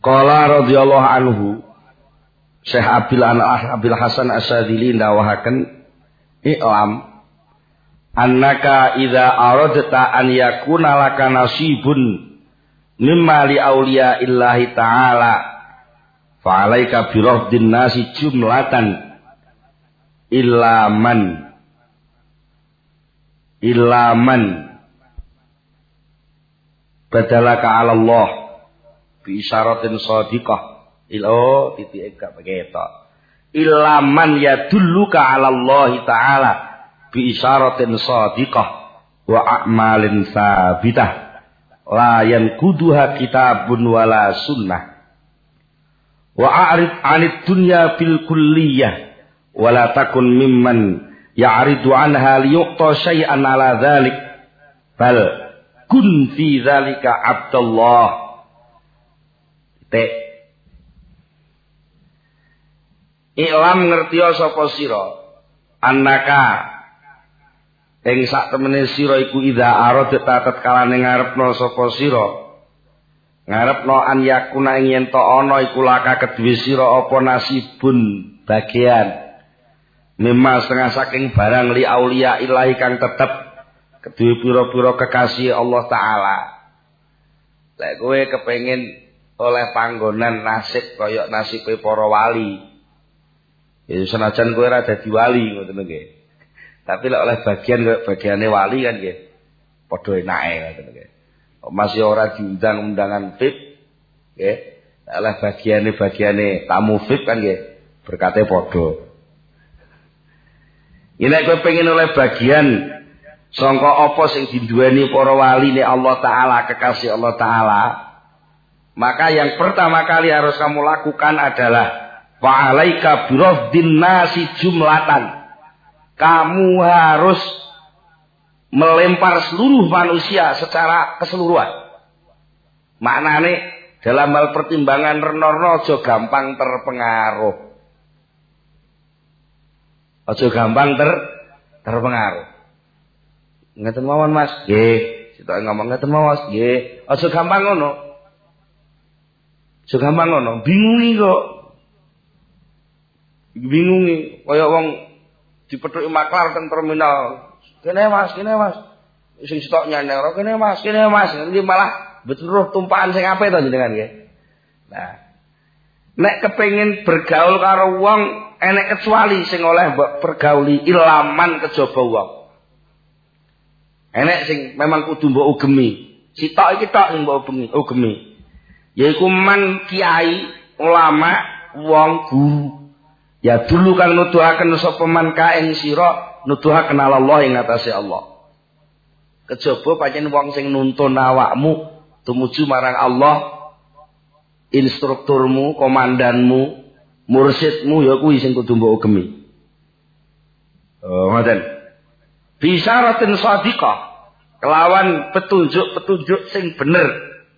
Qala radhiyallahu anhu Syekh Abil Hasan Asyadzili ndawahaken i'lam annaka idza aradta an yakuna laka nasibun mimma li auliya illahi ta'ala fa'alaika bi raddin nasi jumlatan illa man badalaka 'ala Allah bi isyaratin shadiqah titik gak begitu illa man yadulluka 'ala Allah ta'ala bi isyaratin shadiqah wa a'malin sabitah la yanquduha kitabun wala sunnah wa a'rid 'anid dunya bil kulliyah wala takun mimman ya'ridu 'anha liyu'ta syai'an 'ala dzalik bal kun fi dzalika abdullah Iklam ngertiya sapa sira annaka ing sak temene sira iku idza aradta tatkala ngarepno sapa sira ngarepno an yakuna ing yen to ana iku laka kedue sira apa nasibun bagian mimma setengah saking barang li aulia ilahi kang tetep kedue pira-pira kekasih Allah taala. Lek kowe kepengin oleh panggonan nasib kaya nasibe para wali. Ya senajan kowe ora dadi wali ngoten nggih. Tapi lek oleh bagiane wali kan nggih padha enake ngoten nggih. Masih ora diundang undangan VIP nggih. Oleh bagiane tamu VIP kan nggih berkate padha. Yen kowe pengen oleh bagian sangka apa sing diduweni para wali nek Allah taala kekasih Allah taala, maka yang pertama kali harus kamu lakukan adalah fa'alaika biraddin nasi jumlatan. Kamu harus melempar seluruh manusia secara keseluruhan. Maknane dalam hal pertimbangan renorno aja gampang terpengaruh. Aja gampang terpengaruh. Ngeten mawon Mas. Nggih, sitok ngomong ngeten mawon Mas. Nggih, aja gampang ngono. Aja gampang ngono, bingungi kok. Bingungi kaya wong dipethuki maklar teng terminal. Kene Mas. Sing sitok nyanyar, kene Mas. Nanti malah betul tumpahan sing apik to jenengan nggih. Nah, nek kepengin bergaul karo wong enek kecuali sing oleh mbok pergauli ilaman kejaba wong. Enek sing memang kudu mbok ugemi. Sitok iki tok sing mbok ugemi. Yaiku man kiai, ulama, wong guru. Ya dulu kang nuduhaken sapa man kaing sira nuduhaken Allah ing atase Allah. Kejaba pancen wong sing nuntun awakmu tumuju marang Allah, instrukturmu, komandanmu, mursidmu ya kuwi sing kudu mbok ugemi. Ngoten. Bisyaratin shadiqah kelawan petunjuk sing bener.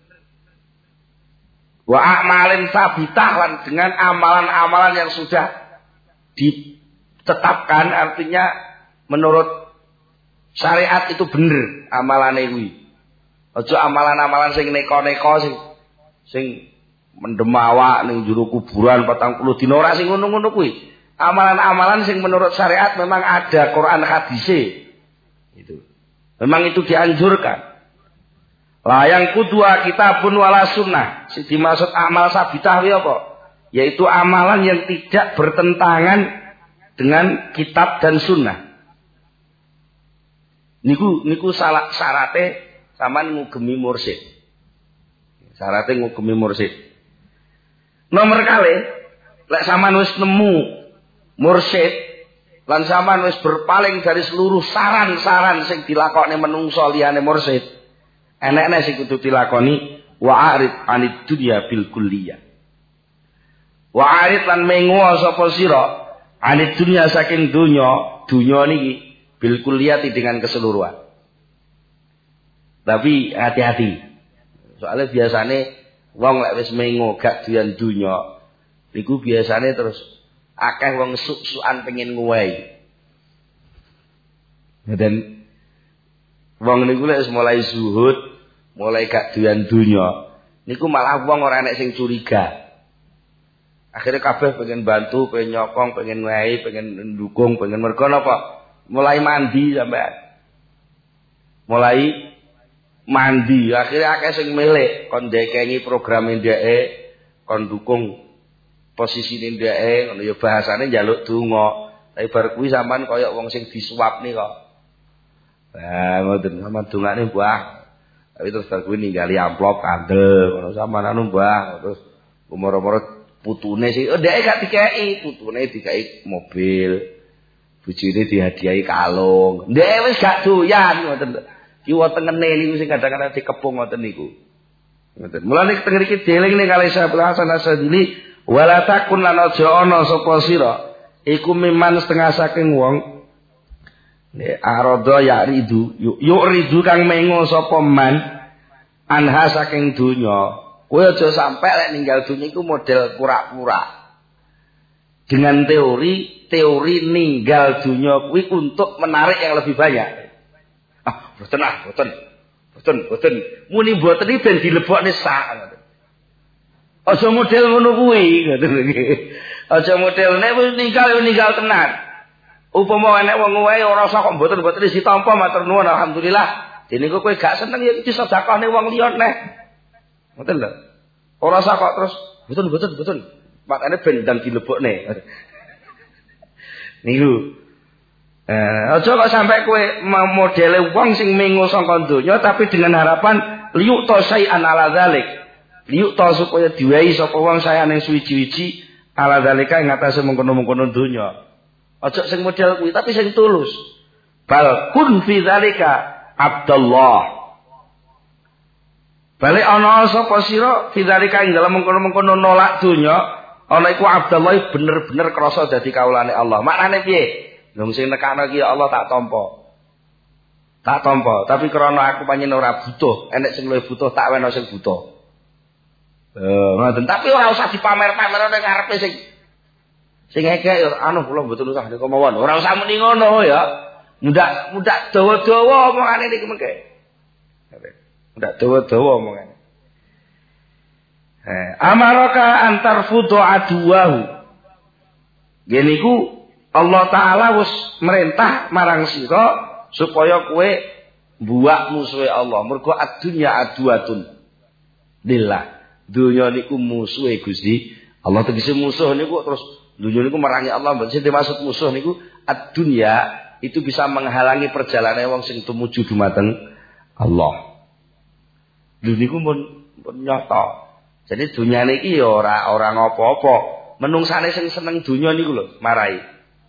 Wa a'malin sabitah lan dengan amalan-amalan yang sudah ditetapkan, artinya menurut syariat itu bener amalane kuwi. Aja amalan-amalan sing neko-neko sing mendem awak ning jero kuburan 40 dina ora sing ngono-ngono kuwi. Amalan-amalan sing menurut syariat memang ada Quran hadise. Itu. Memang itu dianjurkan. Layang kudua kitabun wala sunnah. Sing dimaksud amal sabitah kuwi apa? Yaitu amalan yang tidak bertentangan dengan kitab dan sunnah. Niku syarate sampean ngugemi mursyid. Syarate ngugemi mursyid. Nomor kali lek sampean wis nemu mursyid lan sampean wis berpaling dari seluruh saran-saran sing dilakoni menungso liyane mursyid, enek-enek sing kudu dilakoni wa arid anid dunya bil kulliyah. Wa arid lan mengo sapa sira anid dunya saking dunya niki bil kulliyah dengan keseluruhan. Tapi hati-hati. Soalnya biasane wong lek wis mengo gak doyan dunya niku biasane terus akeh wong suk-sukan pengen nguwahi. Dan wong niku lek mulai zuhud, mulai gak doyan dunya, Niku malah wong ora enek sing curiga. Akhirnya kabeh pengen bantu, pengen nyokong, pengen ngehi, pengen ndukung, pengen mergo napa? Mulai mandi sampean. Mulai mandi, akhirnya akeh sing milih kon ndekengi program ndeke, kon dukung posisine ndeke, ngono ya bahasane njaluk donga. Tapi bar kuwi sampean kaya wong sing disuap nih kok. Nah, ngoten sampean dongane Mbah. Tapi terus bar kuwi ninggali amplop kandel, ngono sampean anu Mbah, terus umur-umur putune sih, ndeke gak dikeki, putune dikeki mobil. Bojone dihadiahi kalung. Ndeke wis gak doyan ngoten. Ki wonten ngene niku sing kadang-kadang dikepung ngoten niku. Ngoten. Mulane teng mriki dieling ning kalih Syekh Hasan Asadili, wala takun lan aja ana sapa sira iku miman setengah saking wong nek arada ya ridu yuk ridu kang mengo sapa man anha saking donya. Kowe aja sampe lek ninggal dunya iku model pura-pura. Dengan teori ninggal dunya kuwi untuk menarik yang lebih banyak. Boten. Muni boten iki ben dilebokne sak. Aja model ngono kuwi, ngoten iki. Aja modelne wis ninggal tenan. Upama enek wong wae ora usah kok boten ditampa matur nuwun alhamdulillah. Dene kowe gak seneng ya iki sedekahne wong liya neh. Ngoten lho. Ora usah kok terus boten. Makane ben ndang dilebokne. Niku. Aja kok sampai kowe modele wong sing mengo saka donya tapi dengan harapan liyuk ta sayan ala zalik. Liyuk ta supaya diwehi sapa wong sayane suwi-wiji ala zalika ing atase mengkono-mengkono donya. Aja sing model kuwi tapi sing tulus. Bal kun fi zalika Abdullah. Balik ana sapa sira fi zalika ing dalem mengkono-mengkono nolak donya. Ana iku Abdullah bener-bener krasa dadi kawulane Allah. Maknane piye? Wong sing nekakno iki Allah tak tampa. Tak tampa, tapi krana aku pancen ora butuh, enek sing luwih butuh tak weno sing butuh. Ngoten, tapi ora usah dipamer-pamer ning ngarepe sing ekek anu kula mboten usah nek mawon. Ora usah muni ngono ya. Mudak dawa-dawa omongane niki mengke. Mudak dawa-dawa omongane. Amaraka antar fudu aduwahu. Geniku Allah Ta'ala wis merintah marang sira supaya kowe buak musuhe Allah. Mergo adunya aduatun lillah. Dunya niku musuhe Gusti Allah. Tegese musuh niku terus dunya niku merangi Allah. Sing dimaksud musuh niku adunya itu bisa menghalangi perjalanan wong sing tumuju dumateng Allah. Dunya niku pun nyata. Jadi dunia niki ya ora apa-apa. Menungsane sing seneng dunia niku lho marai.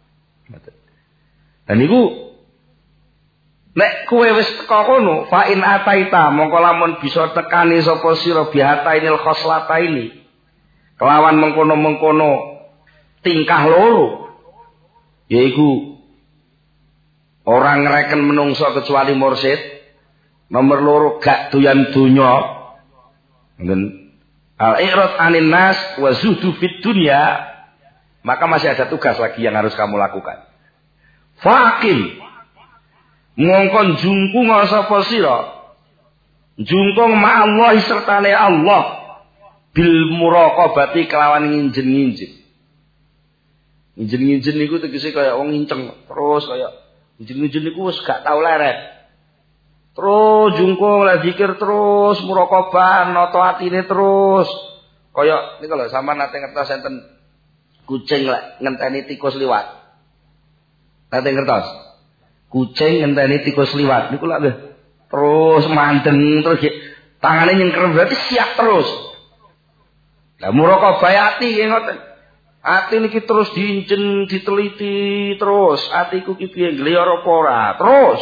Dan niku nek kowe wis teko kono, fa in ataita mongko lamun bisa tekani sapa sira bihatainil khoslataini. Kelawan mengkono-mengkono tingkah loro. Yaiku orang ngereken menungso kecuali mursyid. Nomor loro gak doyan dunya. Ngoten. Al-i'rad 'anil nas wa zuhdu fid dunya, maka masih ada tugas lagi yang harus kamu lakukan. Faqim ngongkon jungkung sapa sira, jungkung ma'allahi sertane Allah bil muraqabati kelawan nginjen-nginjen. Nginjen-nginjen niku tegese kaya wong nginceng, terus kaya nginjen-nginjen niku wis gak tau leret. Terus jungkung lah zikir terus muraqabah nata atine terus kaya niku lho sampean nate ngertos enten kucing lek ngenteni tikus liwat. Nate ngertos? Kucing ngenteni tikus liwat niku lak terus mandeng terus tangane nyengker berarti siap terus. Lah muraqabah ati ngoten. Ati niki terus diinjen diteliti terus atiku ki piye ngliyor apa ora terus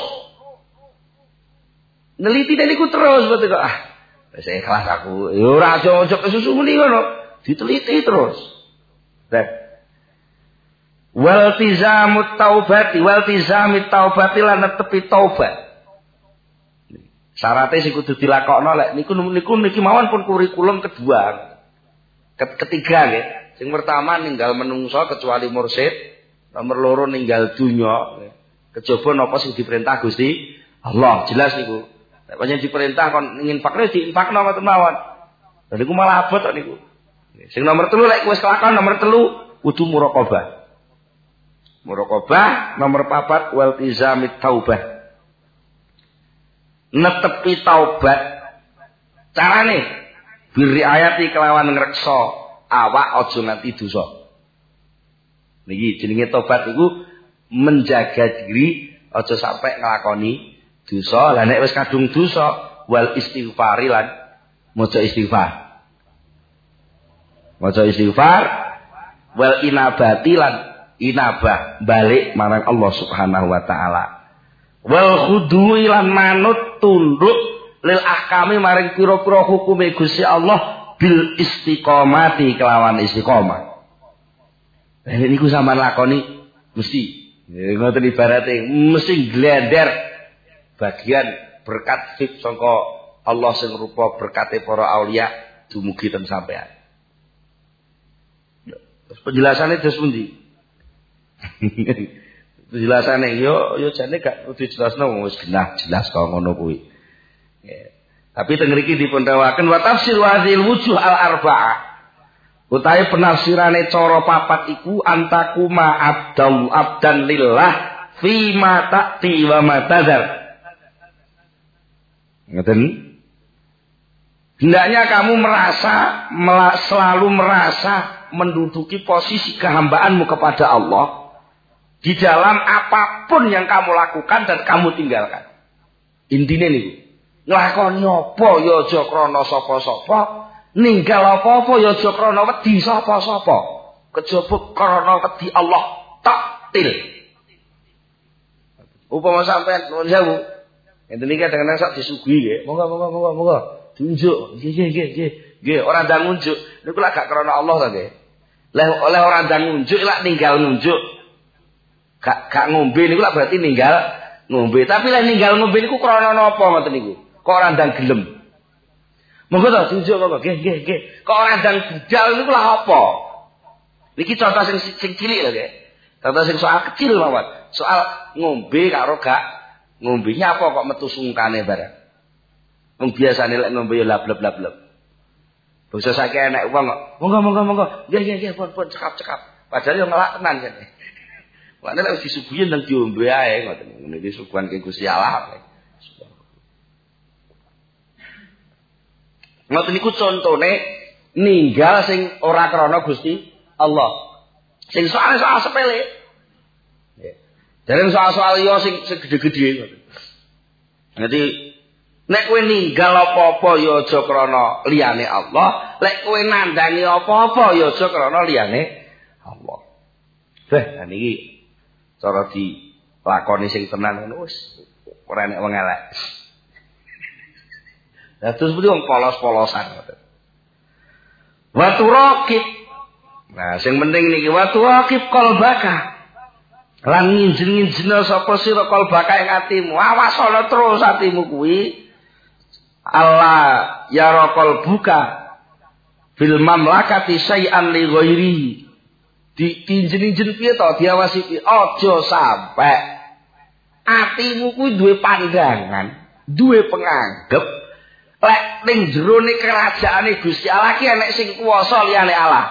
neliti dan ikut terus betul kok. Wis ikhlas aku. Ya ora aja kesusu muni ngono. Diteliti terus. Wal tizamut taubati lan netepi taubat. Syaratnya sing kudu dilakokno lek niku niki mawon pun kurikulum kedua. Ketiga nggih. Sing pertama ninggal menungso kecuali mursyid. Nomor loro ninggal dunya. Kejaba napa sing diperintah Gusti Allah. Jelas niku. Nek pancen diperintah kon infakne diinfakno ngoten mawon. Lha niku malah abot kok niku. Sing nomor 3 lek wis kelakon nomor 3 kudu muraqabah. Muraqabah nomor 4 wal tizamit taubah. Netepi taubat. Carane biriayati kelawan ngreksa awak aja nganti dosa. Niki jenenge tobat iku menjaga diri aja sampai nglakoni dosa. Lah nek wis kadung dosa wal istighfari lan maca istighfar. Maca istighfar wal inabati lan inabah balik marang Allah Subhanahu wa taala. Wal khudu'i lan manut tunduk lil ahkami maring pira-pira hukume Gusti Allah bil istiqomati kelawan istiqomah. Lah niku sampean lakoni mesti ngoten ibarate mesti glender bagian berkat fik sangka Allah sing rupa berkate para aulia dumugi ten sampean. Terus penjelasannya terus pundi? Penjelasannya yo jane gak kudu jelasno wis genah jelas kok ngono kuwi. Ya. Tapi teng mriki dipundawaken wa tafsir hadhil wujuh al arba'ah. Utawi penafsirane cara papat iku antakuma abdan lillah fi ma ta'ti wa ma tadhar. Ngoten? Hendaknya kamu selalu merasa menduduki posisi kehambaanmu kepada Allah di dalam apapun yang kamu lakukan dan kamu tinggalkan. Intine niku, nglakoni apa ya aja krana sapa-sapa, ninggal apa-apa ya aja krana wedi sapa-sapa. Kejaba krana wedi Allah taktil. Upama sampean nuwun sewu, enten iki kadang-kadang sak disuguhi nggih. Monggo. Tunjuk. Nggih, ora ndang nunjuk. Niku lak gak krana Allah ta nggih. Oleh ora ndang nunjuk lak ninggal nunjuk. Gak ngombe niku lak berarti ninggal ngombe. Tapi lek ninggal ngombe niku krana napa ngoten niku? Kok ora ndang gelem. Monggo to tunjuk monggo. Nggih. Kok ora ndang budal niku lak apa? Niki contoh sing cilik lho nggih. Contoh sing soal kecil mawon. Soal ngombe karo gak ngombe nyapa kok metu sungkane bareng. Wong biasane lek ngombe yo lableb. Bangsa saiki enek wong kok. Monggo. Nggih, pun cekap. Padahal yo ngelak tenan kene. Wane lek wis disuguhi nang diombe ae ngoten. Niki suguhan ke Gusti Allah. Ngoten niku contone ninggal sing ora krana Gusti Allah. Sing soal sepele. Nggih. Dereng soal yo sing gedhe-gedhe ngoten. Nanti nek kowe ninggal apa-apa ya aja krana liyane Allah, lek kowe nandhangi apa-apa ya aja krana liyane Allah. Beh, niki cara dilakoni sing tenan ngono wis ora enek wong elek. Lah terus pundi wong polos-polosan ngoten. Wa turaqib. Nah, sing penting niki wa turaqib qalbaka. Lan nginjen-nginjena sapa sira qalbaka ing atimu. Awas ana terus atimu kuwi. Allah yaraqal buka fil mamlakati syai'an li ghairihi. Ditinjen-injen piye to diawasi piye aja sampe atimu kuwi duwe pandangan, duwe penganggep lek ning jerone kerajaane Gusti Allah ki enek sing kuwasa liyane Allah.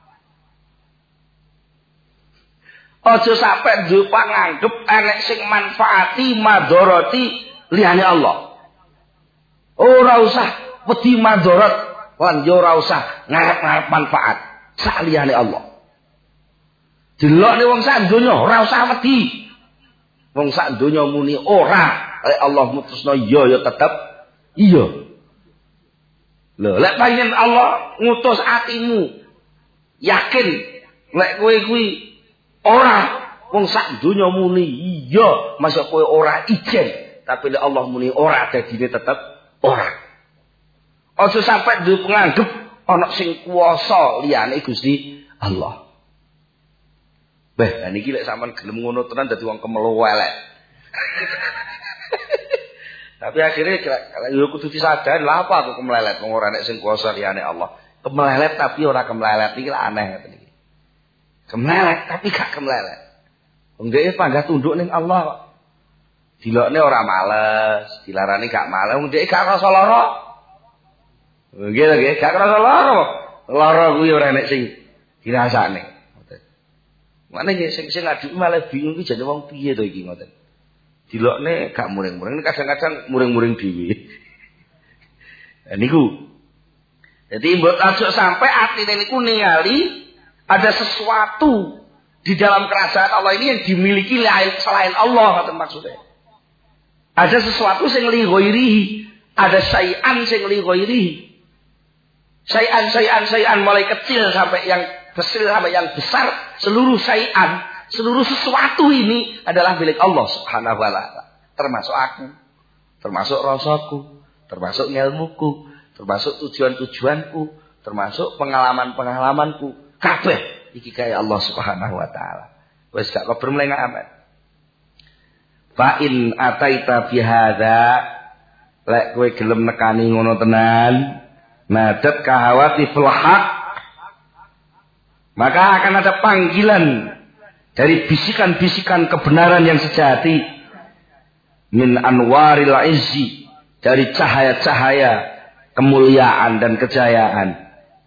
Aja sampe duwe panganggep enek sing manfaati madharati liyane Allah. Ora usah wedi mandorot lan yo ora usah ngarep-ngarep manfaat saliyane Allah. Delokne wong sak donya ora usah wedi. Wong sak donya muni ora, Allah mutusno ya tetep iya. Lho, lek panjen Allah ngutus atimu yakin lek kowe kuwi ora, wong sak donya muni iya, masa kowe ora ijen, tapi lek Allah muni ora dadine tetep ora. Aja sampai duwe penganggep ana sing kuwasa liyane Gusti Allah. Beh, niki lek sampean gelem ngono tenan dadi wong kemelu elek. Tapi akhirnya yo kudu disadar lha apa aku kemelelet wong ora nek sing kuwasa liyane Allah. Kemelelet tapi ora kemelelet iki aneh ngoten iki. Kemelelet tapi gak kemelelet. Wong dhek panggah tunduk ning Allah. Dilokne ora males, dilarani gak males, wong dhek gak rasa lara. Nggih, gak kerasa lara. Lara kuwi ora enek sing dirasakne. Ngoten. Mane nggih sing ngaduki malah bingung iki jane wong piye to iki ngoten. Dilokne gak muring-muring, kadang-kadang muring-muring dhewe. Lah niku. Jadi mbok aja sampai atine niku ningali ada sesuatu di dalam kerajaan Allah ini yang dimiliki selain Allah, ngoten maksudnya. Ada sesuatu sing li ghairihi, ada syai'an sing li ghairihi. Syai'an mulai kecil sampai yang besar, seluruh syai'an, seluruh sesuatu ini adalah milik Allah Subhanahu wa taala. Termasuk aku, termasuk rasaku, termasuk ilmuku, termasuk tujuan-tujuanku, termasuk pengalaman-pengalamanku. Kabeh iki kaya Allah Subhanahu wa taala. Wis gak kober mlengak amat. Fa in ataita bi hadza, lek kowe gelem nekani ngono tenan, nadat kahawati fil haq, maka akan ada panggilan dari bisikan-bisikan kebenaran yang sejati, min anwaril izzi, dari cahaya-cahaya kemuliaan dan kejayaan.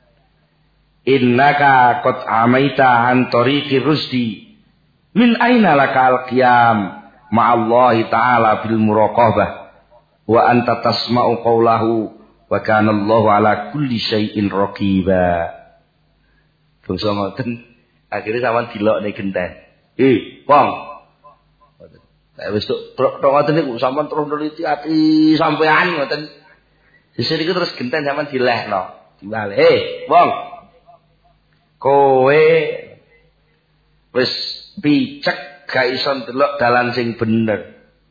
Innaka qad amaita an tariqir rusdi, min aina lakal qiyam ma'allahi ta'ala bil muraqabah wa anta tasma'u qawlahu wa kana Allahu ala kulli syai'in raqiba. Bangsa ngoten akhire sampean dilokne genten. Wong. Nek wis tok ngoten niku sampean terus neliti ati sampean ngoten. Sesuk iku terus genten sampean dilehno. Diwale, wong. Kowe wis picek gak iso ndelok dalan sing bener.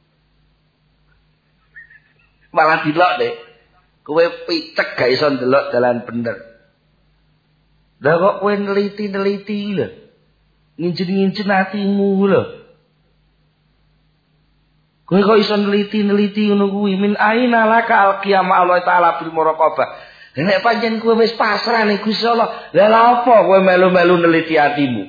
Malah dilok deh. Kowe picek gak iso ndelok dalan bener. Lah kok kowe neliti-neliti lho. Nginjen-nginjen atimu lho. Kowe kok iso neliti-neliti ngono kuwi, min aina laka al-qiyamah Allah taala bil muraqabah. Nek pancen kowe wis pasrah ning Gusti Allah, lha apa kowe melu-melu neliti atimu?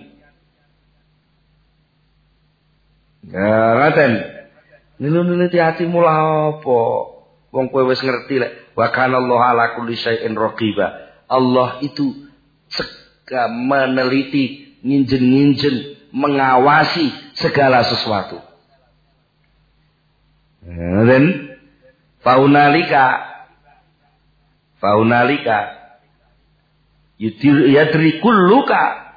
Ya, ngaten. Neliti atimu lah apa? Wong kowe wis ngerti lek wa kana Allah ala kulli syai'in raqiba. Allah itu meneliti, nginjen-nginjen, mengawasi segala sesuatu. Dan faunalika yadri kulluka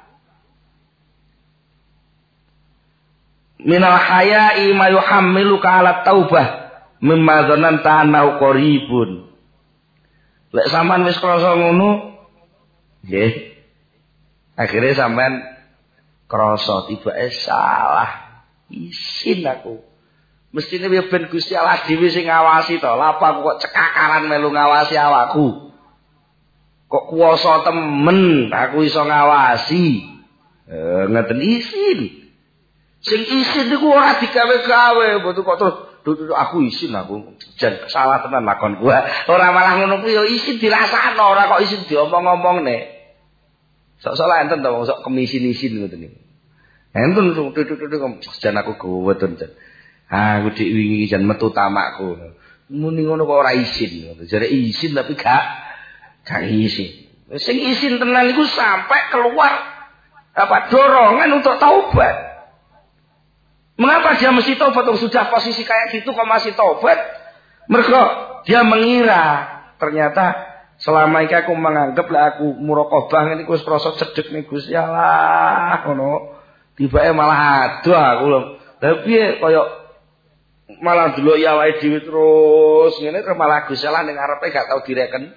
minal haya'i ma yuhammiluka ala taubah mimma dzananta annahu qaribun. Lek sampean wis krasa ngono, nggih. Akhire sampean krasa tibake salah. Isin aku. Mestine ben Gusti Allah dhewe sing ngawasi to. Lha apa kok cekakaran melu ngawasi awakku? Kok kuwasa temen aku iso ngawasi. Ngeten isin. Sing isin niku ora digawe-gawe, mboten kok terus aku isin aku. Jan salah tenan lakon gua. Ora malah ngono kuwi ya isin dirasakno, ora kok isin diomong-omongne. Sok-sok enten to wong sok kemisin-isin ngoten niku. Enten jan aku goweten jan. Aku dik wingi jan metu tamakku. Muni ngono kok ora isin. Jare isin tapi gak isin. Sing isin tenan iku sampai keluar dorongan untuk taubat. Mengapa dia mesti taubat? Sudah posisi kayak gitu kok masih taubat? Mergo dia mengira ternyata selama iki aku menganggap lah aku muraqabah niku wis krasa cedhek ning Gusti Allah ngono. Tibake malah adoh aku lho. Lah piye kaya malah delok ya awake dhewe terus ngene terus malah Gusti Allah ning ngarepe gak tau direken.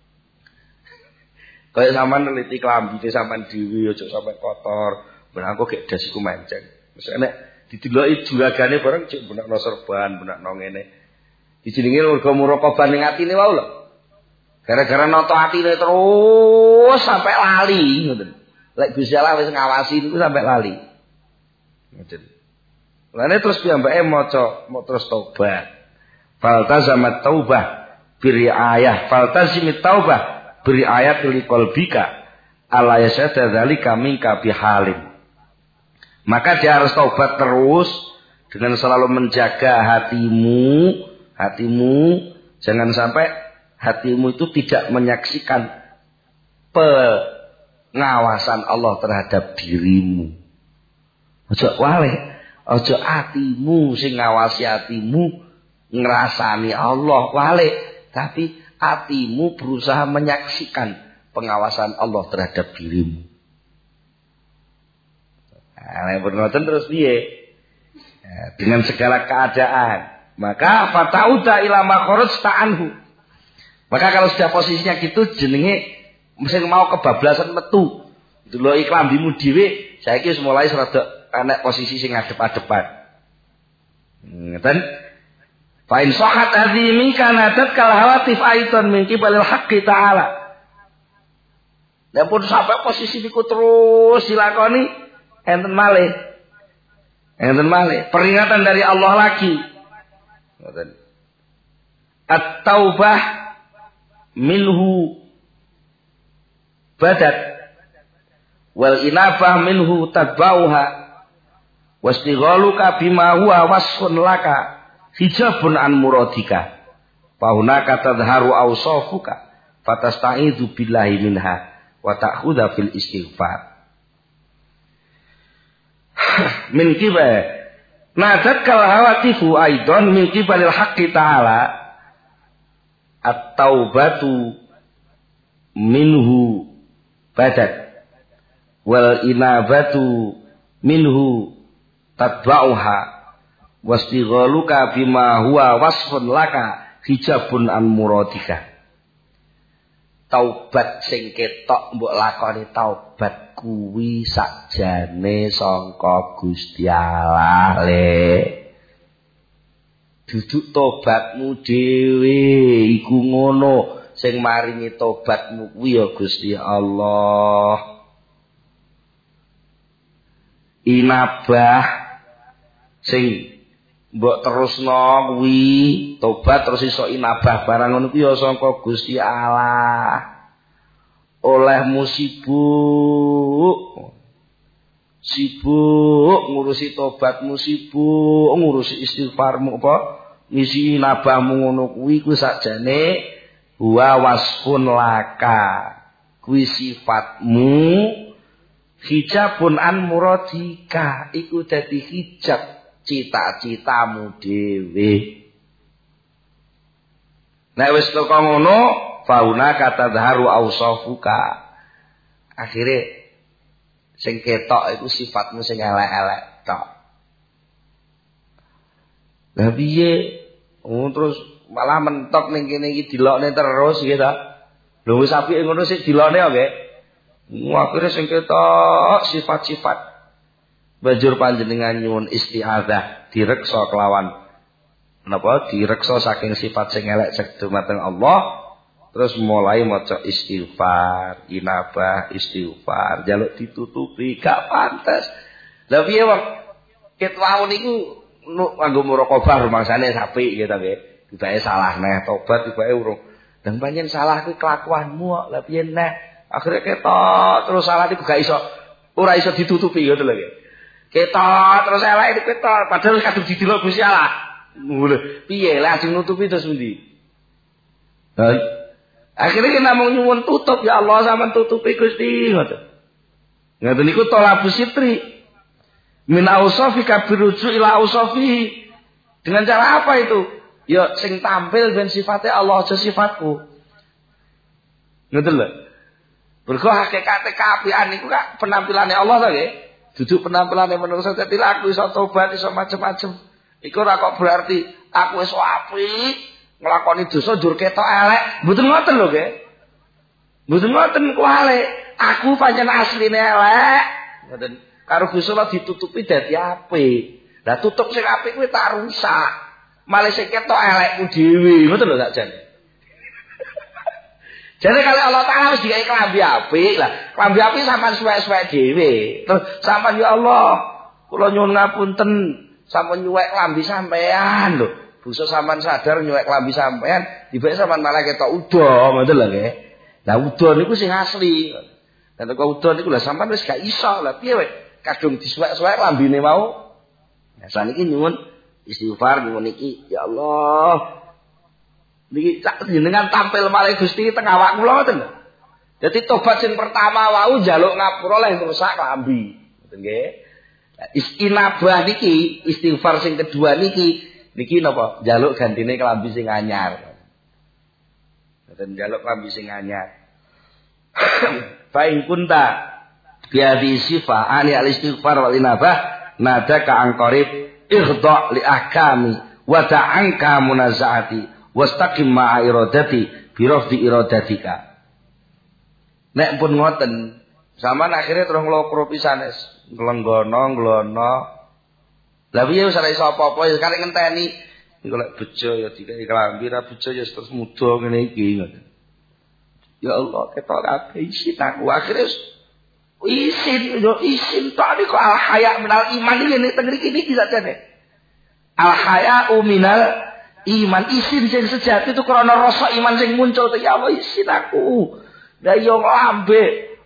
Kaya sampean neliti klambine sampean dhewe aja sampe kotor. Ben aku gek das iku menceng. Wis enek dideloki juragane bareng cek benakno serban, benakno ngene. Dijenenge mergo muraqabah ning atine wae lho. Gara-gara nata atine terus sampe lali ngoten. Lek Gusti Allah wis ngawasi niku sampe lali. Ngoten. Lane terus piyambake maca terus taubat. Faltazamat taubah biriayah, faltazimit taubah biriayat li qalbika ala yasada dzalika minka bihalin. Maka dia harus taubat terus dengan selalu menjaga hatimu jangan sampai hatimu itu tidak menyaksikan pengawasan Allah terhadap dirimu. Ojo wale, ojo atimu sing ngawasi atimu ngrasani Allah wale, tapi atimu berusaha menyaksikan pengawasan Allah terhadap dirimu. Nah, ngoten terus piye? Dengan segala keadaan. Maka fatauda ila ma kharajta anhu. Maka kalau sudah posisinya gitu jenenge mesti mau kebablasan metu. Delok iklambimu dhewe, saiki wis mulai rada ana posisi sing ngadep-adepan. Ngeten. Fa in sahat hadhihi minka nadat kal hawatif aiton min qibalil haqqi ta'ala. Nek pun sampai posisi niku terus dilakoni enten malih. Enten malih peringatan dari Allah lagi. At-taubah minhu badat wal inabah minhu tadbauha wastighaluka bima huwa wasfun laka hijabun an muradika fahunaka tadharu awsafuka fatasta'idzu billahi minha wa ta'khudha fil istighfar min kiba nadatkal hawatifu aidan min kibalil haqqi ta'ala at-taubatu minhu badat wal inabatu minhu tatba'uha wastighaluka bima huwa wasfun laka hijabun an muradika. Taubat sing ketok mbok lakoni taubat kuwi sakjane sangka Gusti Allah le. Duduk tobatmu dhewe iku ngono, sing maringi tobatmu kuwi ya Gusti Allah. Inabah sing mbok terusno kuwi tobat terus iso inabah barang ngono kuwi ya sangka Gusti Allah. Olehmu sibuk ngurusi tobatmu, sibuk ngurusi istighfarmu apa ngisi nabahmu ngono kuwi sakjane wa wasfun laka kuwi sifatmu hijabun an muradika iku dadi hijab cita-citamu dhewe. Nek wis teko ngono fauna kata dharu ausafuka akhire sing ketok iku sifatmu sing elek-elek tok. Lah piye? Terus malah mentok ning kene iki dilokne terus iki ta. Lho wis apike ngono sik dilokne ya nggih. Akhire sing ketok sifat-sifat. Banjur panjenengan nyuwun isti'adzah direksa kelawan napa? Direksa saking sifat sing elek cek dumateng Allah. Terus mulai maca istighfar, inabah, istighfar, jaluk ditutupi, gak pantes. Lah piye wong ket wau niku nganggo muraqabah rumangsane sapi gitu nggih. Tibake salah neh, tobat tibake urung. Dan pancen salah kuwi kelakuanmu kok. Lah piye neh? Akhire ketok terus salah niku gak iso ora iso ditutupi ngono lho nggih. Ketok terus elek niku ketok padahal kadung didelok Gusti Allah. Lho, piye lah sing nutupi terus endi? Akhirnya kita mau nyuwun tutup ya Allah sampean tutupi Gusti ngoten. Ngoten niku tolabus sitri. Min ausafika biruju ila ausafihi. Dengan cara apa itu? Ya sing tampil ben sifatnya Allah aja sifatku. Ngoten lho. Mergo hakikate kaapian niku kak penampilannya Allah to nggih. Duduk penampilannya manusa dadi aku iso tobat iso macem-macem. Iku ora kok berarti aku iso apik. Nglakoni dosa njur ketok elek, mboten ngoten lho nggih. Mboten ngoten kuwi. Aku pancen asline elek. Ngoten. Karo Gusti Allah ditutupi dadi apik. Lah tutup sing apik kuwi tak rusak. Malah sing ketok elekku dhewe, ngoten lho sakjane. Jadi kalau Allah Ta'ala wis dikai klambi apik, lah klambi apik sampean suwek-suwek dhewe. Terus sampean ya Allah, kula nyuwun ngapunten, sampean nyuwek klambi sampean lho. Busuk sampean sadar nyuwek klambi sampean, dibek sampean malah ketok udo, ngoten lho nggih. Lah udo niku sing asli. Lah kok udo niku lah sampean wis gak iso. Lah piye wek? Kadung disuwek-suwek klambine mau. Nah saniki nyuwun istighfar nyuwun iki, ya Allah. Niki jenengan tampil malih Gusti teng awak kula ngoten. Dadi tobat sing pertama wau njaluk ngapura leh rusak klambi. Ngoten nggih. Istinabah niki, istighfar sing kedua niki napa? Njaluk gantine klambi sing anyar. Ngoten njaluk klambi sing anyar. Fa in kunta bi hadhihi sifah ani al-istighfar wal inabah nadaka an qarib ighda li ahkami wa ta'anka munazaati wastaqim ma'a iradati bi rafdi iradatika. Nek pun ngoten sampean akhire terus nglokro pisanes nglenggono. Lah piye wis ora iso apa-apa ya karek ngenteni iku lek bejo ya dikai klambi ra bejo ya terus muda ngene iki ngoten. Ya Allah ketok kabeh isin aku akhire isin tok niku al haya minal iman iki teng mriki niki sakjane. Al haya minal iman isin sing sejati itu krana rasa iman sing muncul ya Allah isin aku. Lah yo lambe.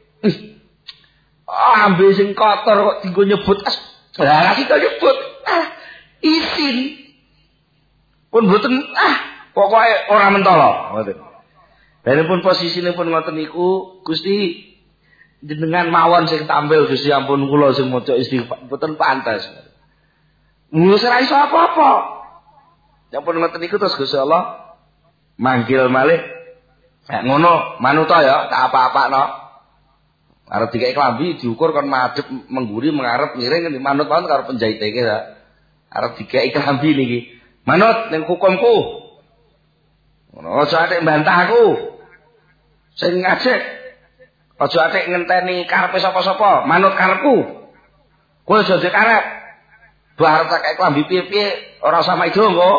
Ambe sing kotor kok dienggo nyebut lah iki kok nyebut isin. Pun mboten pokoke ora mentolo ngoten. Dene pun posisine pun ngoten niku Gusti jenengan mawon sing tampil Gusti ampun kula sing maca istighfar mboten pantes. Wis ora iso apa-apa. Ya pun ngoten niku terus Gusti Allah manggil malih. Ngono manuta ya tak apa-apakno. Arep dikai klambi diukur kon madhep mengguri mengarep miring manut mawon karo penjahite iki ya. Arep dikai klambi niki. Manut ning hukumku. Ngono aja atik mbantah aku. Sing ngajek aja atik ngenteni karepe sapa-sapa, manut karepku. Kowe aja dikarep. Bar tak kaya klambi piye-piye ora sama ido engko.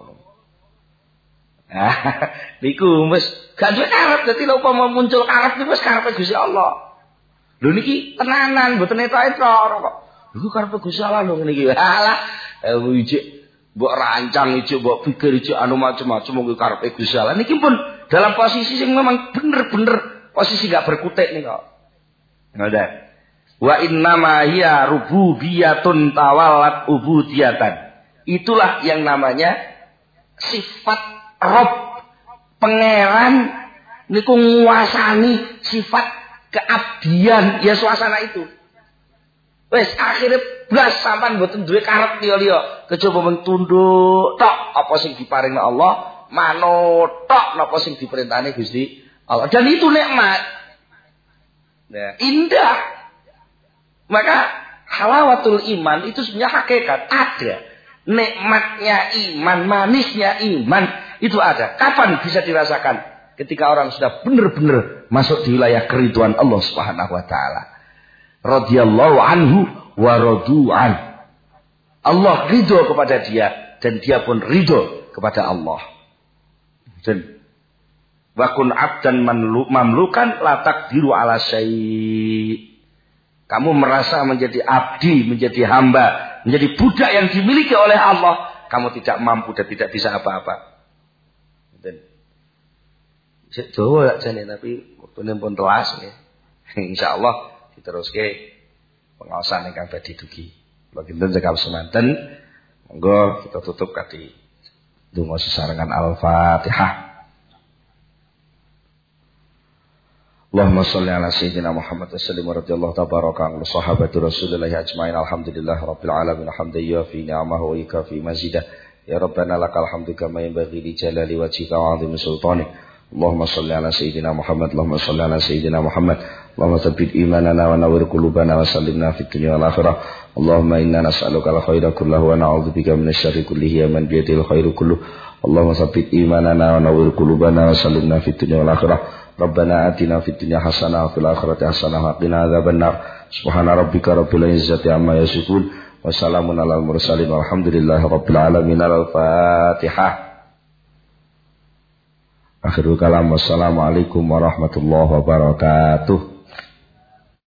Nah, niku wis gak duwe karep dadi lek upama muncul karep niku wis karepe Gusti Allah. Lho niki tenanan mboten etok-etok kok. Iku karepe Gusti Allah lho ngene iki. Alah, ijik mbok rancang ijik mbok pikir ijik anu macam-macam mung karepe Gusti Allah. Niki pun dalam posisi sing memang bener-bener posisi gak berkutik nih kok. Ngoten. Wa innama hiya rububiyatun tawallat ubudiyatan. Itulah yang namanya sifat Rob, pangeran niku nguasani sifat keabdian ya suasana itu. Wes akhirnya blas sampean mboten duwe karep liya-liya, kejaba mung tunduk tok apa sing diparingi Allah, manut tok napa sing diperintahne Gusti Allah. Dan itu nikmat. Nah, indah. Maka halawatul iman itu sebenarnya hakikat ada. Nikmatnya iman, manisnya iman itu ada. Kapan bisa dirasakan? Ketika orang sudah benar-benar masuk di wilayah keriduan Allah Subhanahu wa taala. Radhiyallahu anhu wa radu'an. Allah ridho kepada dia dan dia pun ridho kepada Allah. Dan wa kun 'abdan mamlukan la taqdiru 'ala syai'. Kamu merasa menjadi abdi, menjadi hamba, menjadi budak yang dimiliki oleh Allah, kamu tidak mampu dan tidak bisa apa-apa. Dan Jawa jane tapi wektune pun telas nggih. Insyaallah diteruske pengaosan ingkang badhe dugi. Kula kinten cekap semanten. Monggo kita tutup kadi donga sesarengan Al-Fatihah. Allahumma sholli ala sayyidina Muhammad wa sallim radhiyallahu tabaraka an sahabati Rasulillah ajmain alhamdulillah rabbil alamin hamdan yafi ni'amahu wa yukafi mazidah ya rabbana lakal hamdu kama yanbaghi li jalali wajhika wa 'azimi sultanik. Allahumma sholli ala sayyidina Muhammad Allahumma sholli ala sayyidina Muhammad Allahumma tsabbit imanana wa nawwir qulubana wa sallimna fid dunya wal akhirah. Allahumma inna nas'aluka al khaira kullahu wa na'udzubika minasy syarri kullihi ya man bi yadil khairu kulluh. Allahumma tsabbit imanana wa nawwir qulubana wa sallimna fid dunya wal akhirah. Rabbana atina fid dunya hasanah wa fil akhirati hasanah wa qina adzabannar. Subhana rabbika rabbil izzati amma yasifun wa salamun alal mursalin walhamdulillahi rabbil alamin. Al-Fatihah. Akhirul kalam wassalamu alaikum warahmatullahi wabarakatuh.